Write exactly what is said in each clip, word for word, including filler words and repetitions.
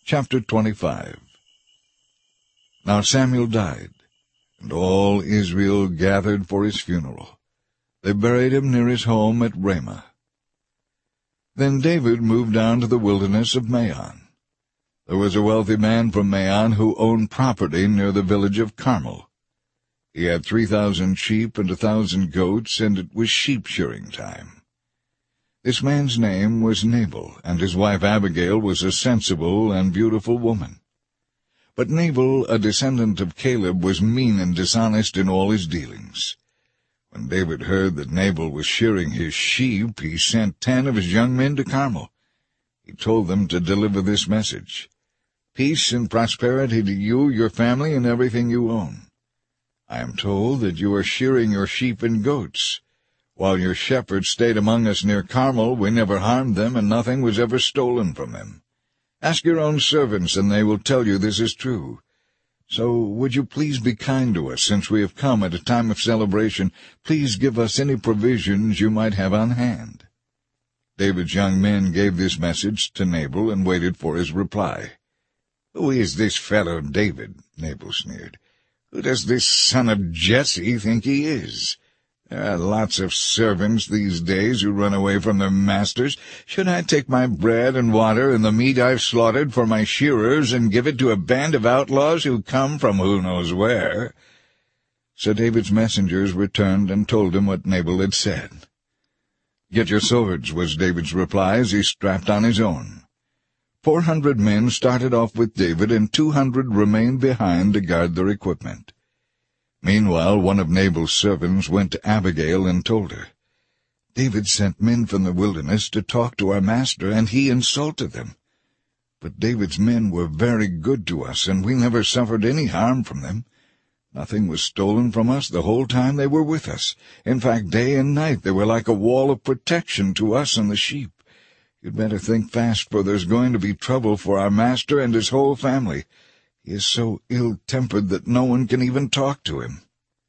Chapter twenty-five. Now Samuel died, and all Israel gathered for his funeral. They buried him near his home at Ramah. Then David moved down to the wilderness of Maon. There was a wealthy man from Maon who owned property near the village of Carmel. He had three thousand sheep and a thousand goats, and it was sheep-shearing time. This man's name was Nabal, and his wife Abigail was a sensible and beautiful woman. But Nabal, a descendant of Caleb, was mean and dishonest in all his dealings. When David heard that Nabal was shearing his sheep, he sent ten of his young men to Carmel. He told them to deliver this message: "Peace and prosperity to you, your family, and everything you own. I am told that you are shearing your sheep and goats. While your shepherds stayed among us near Carmel, we never harmed them, and nothing was ever stolen from them. Ask your own servants, and they will tell you this is true. So would you please be kind to us, since we have come at a time of celebration? Please give us any provisions you might have on hand." David's young men gave this message to Nabal and waited for his reply. "Who is this fellow David?" Nabal sneered. "Who does this son of Jesse think he is? There are lots of servants these days who run away from their masters. Should I take my bread and water and the meat I've slaughtered for my shearers and give it to a band of outlaws who come from who knows where?" So David's messengers returned and told him what Nabal had said. "Get your swords," was David's reply as he strapped on his own. Four hundred men started off with David, and two hundred remained behind to guard their equipment. Meanwhile, one of Nabal's servants went to Abigail and told her, "David sent men from the wilderness to talk to our master, and he insulted them. But David's men were very good to us, and we never suffered any harm from them. Nothing was stolen from us the whole time they were with us. In fact, day and night they were like a wall of protection to us and the sheep. You'd better think fast, for there's going to be trouble for our master and his whole family. He is so ill-tempered that no one can even talk to him."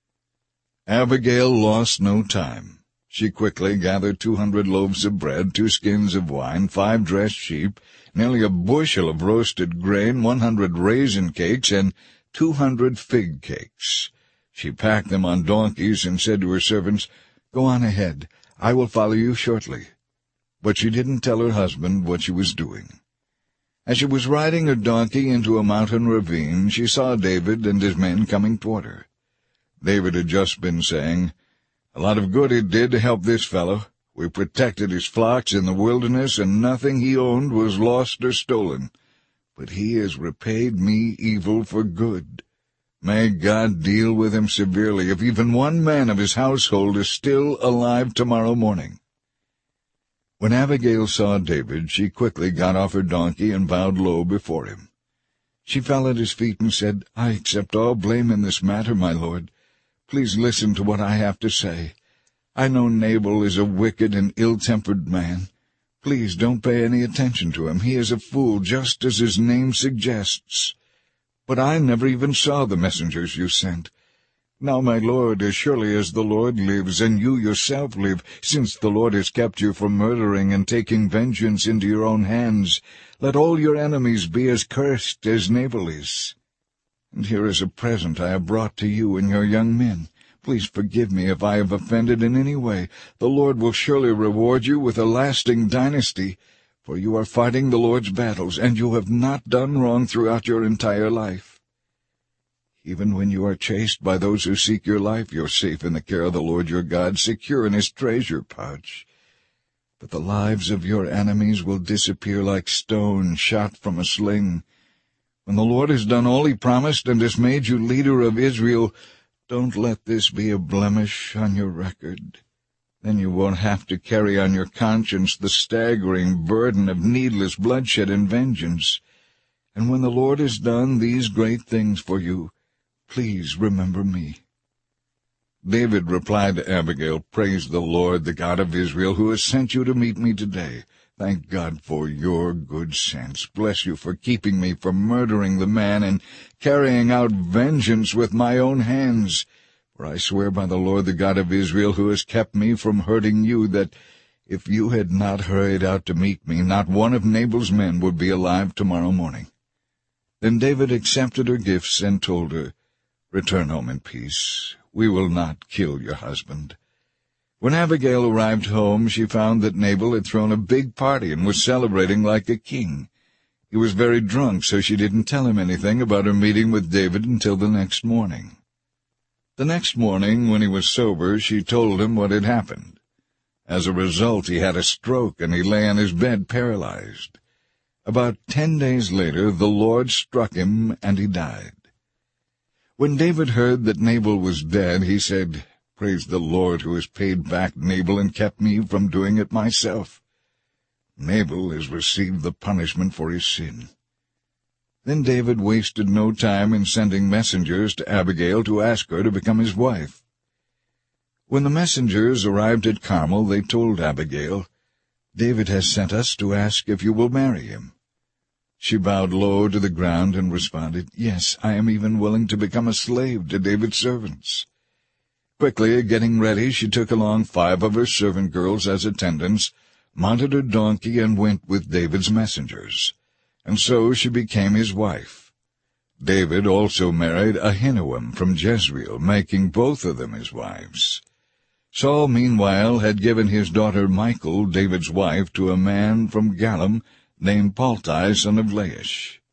Abigail lost no time. She quickly gathered two hundred loaves of bread, two skins of wine, five dressed sheep, nearly a bushel of roasted grain, one hundred raisin cakes, and two hundred fig cakes. She packed them on donkeys and said to her servants, "Go on ahead. I will follow you shortly." But she didn't tell her husband what she was doing. As she was riding her donkey into a mountain ravine, she saw David and his men coming toward her. David had just been saying, "A lot of good it did to help this fellow. We protected his flocks in the wilderness, and nothing he owned was lost or stolen. But he has repaid me evil for good. May God deal with him severely if even one man of his household is still alive tomorrow morning." When Abigail saw David, she quickly got off her donkey and bowed low before him. She fell at his feet and said, "I accept all blame in this matter, my lord. Please listen to what I have to say. I know Nabal is a wicked and ill-tempered man. Please don't pay any attention to him. He is a fool, just as his name suggests. But I never even saw the messengers you sent. Now, my lord, as surely as the Lord lives, and you yourself live, since the Lord has kept you from murdering and taking vengeance into your own hands, let all your enemies be as cursed as Nabal is. And here is a present I have brought to you and your young men. Please forgive me if I have offended in any way. The Lord will surely reward you with a lasting dynasty, for you are fighting the Lord's battles, and you have not done wrong throughout your entire life. Even when you are chased by those who seek your life, you're safe in the care of the Lord your God, secure in his treasure pouch. But the lives of your enemies will disappear like stone shot from a sling. When the Lord has done all he promised and has made you leader of Israel, don't let this be a blemish on your record. Then you won't have to carry on your conscience the staggering burden of needless bloodshed and vengeance. And when the Lord has done these great things for you, please remember me." David replied to Abigail, "Praise the Lord, the God of Israel, who has sent you to meet me today. Thank God for your good sense. Bless you for keeping me from murdering the man and carrying out vengeance with my own hands. For I swear by the Lord, the God of Israel, who has kept me from hurting you, that if you had not hurried out to meet me, not one of Nabal's men would be alive tomorrow morning. Then David accepted her gifts and told her, "Return home in peace. We will not kill your husband." When Abigail arrived home, she found that Nabal had thrown a big party and was celebrating like a king. He was very drunk, so she didn't tell him anything about her meeting with David until the next morning. The next morning, when he was sober, she told him what had happened. As a result, he had a stroke, and he lay on his bed paralyzed. About ten days later, the Lord struck him, and he died. When David heard that Nabal was dead, he said, "Praise the Lord who has paid back Nabal and kept me from doing it myself. Nabal has received the punishment for his sin." Then David wasted no time in sending messengers to Abigail to ask her to become his wife. When the messengers arrived at Carmel, they told Abigail, "David has sent us to ask if you will marry him." She bowed low to the ground and responded, "Yes, I am even willing to become a slave to David's servants." Quickly getting ready, she took along five of her servant girls as attendants, mounted her donkey, and went with David's messengers. And so she became his wife. David also married Ahinoam from Jezreel, making both of them his wives. Saul, meanwhile, had given his daughter Michal, David's wife, to a man from Gallim named Paltai, son of Laish.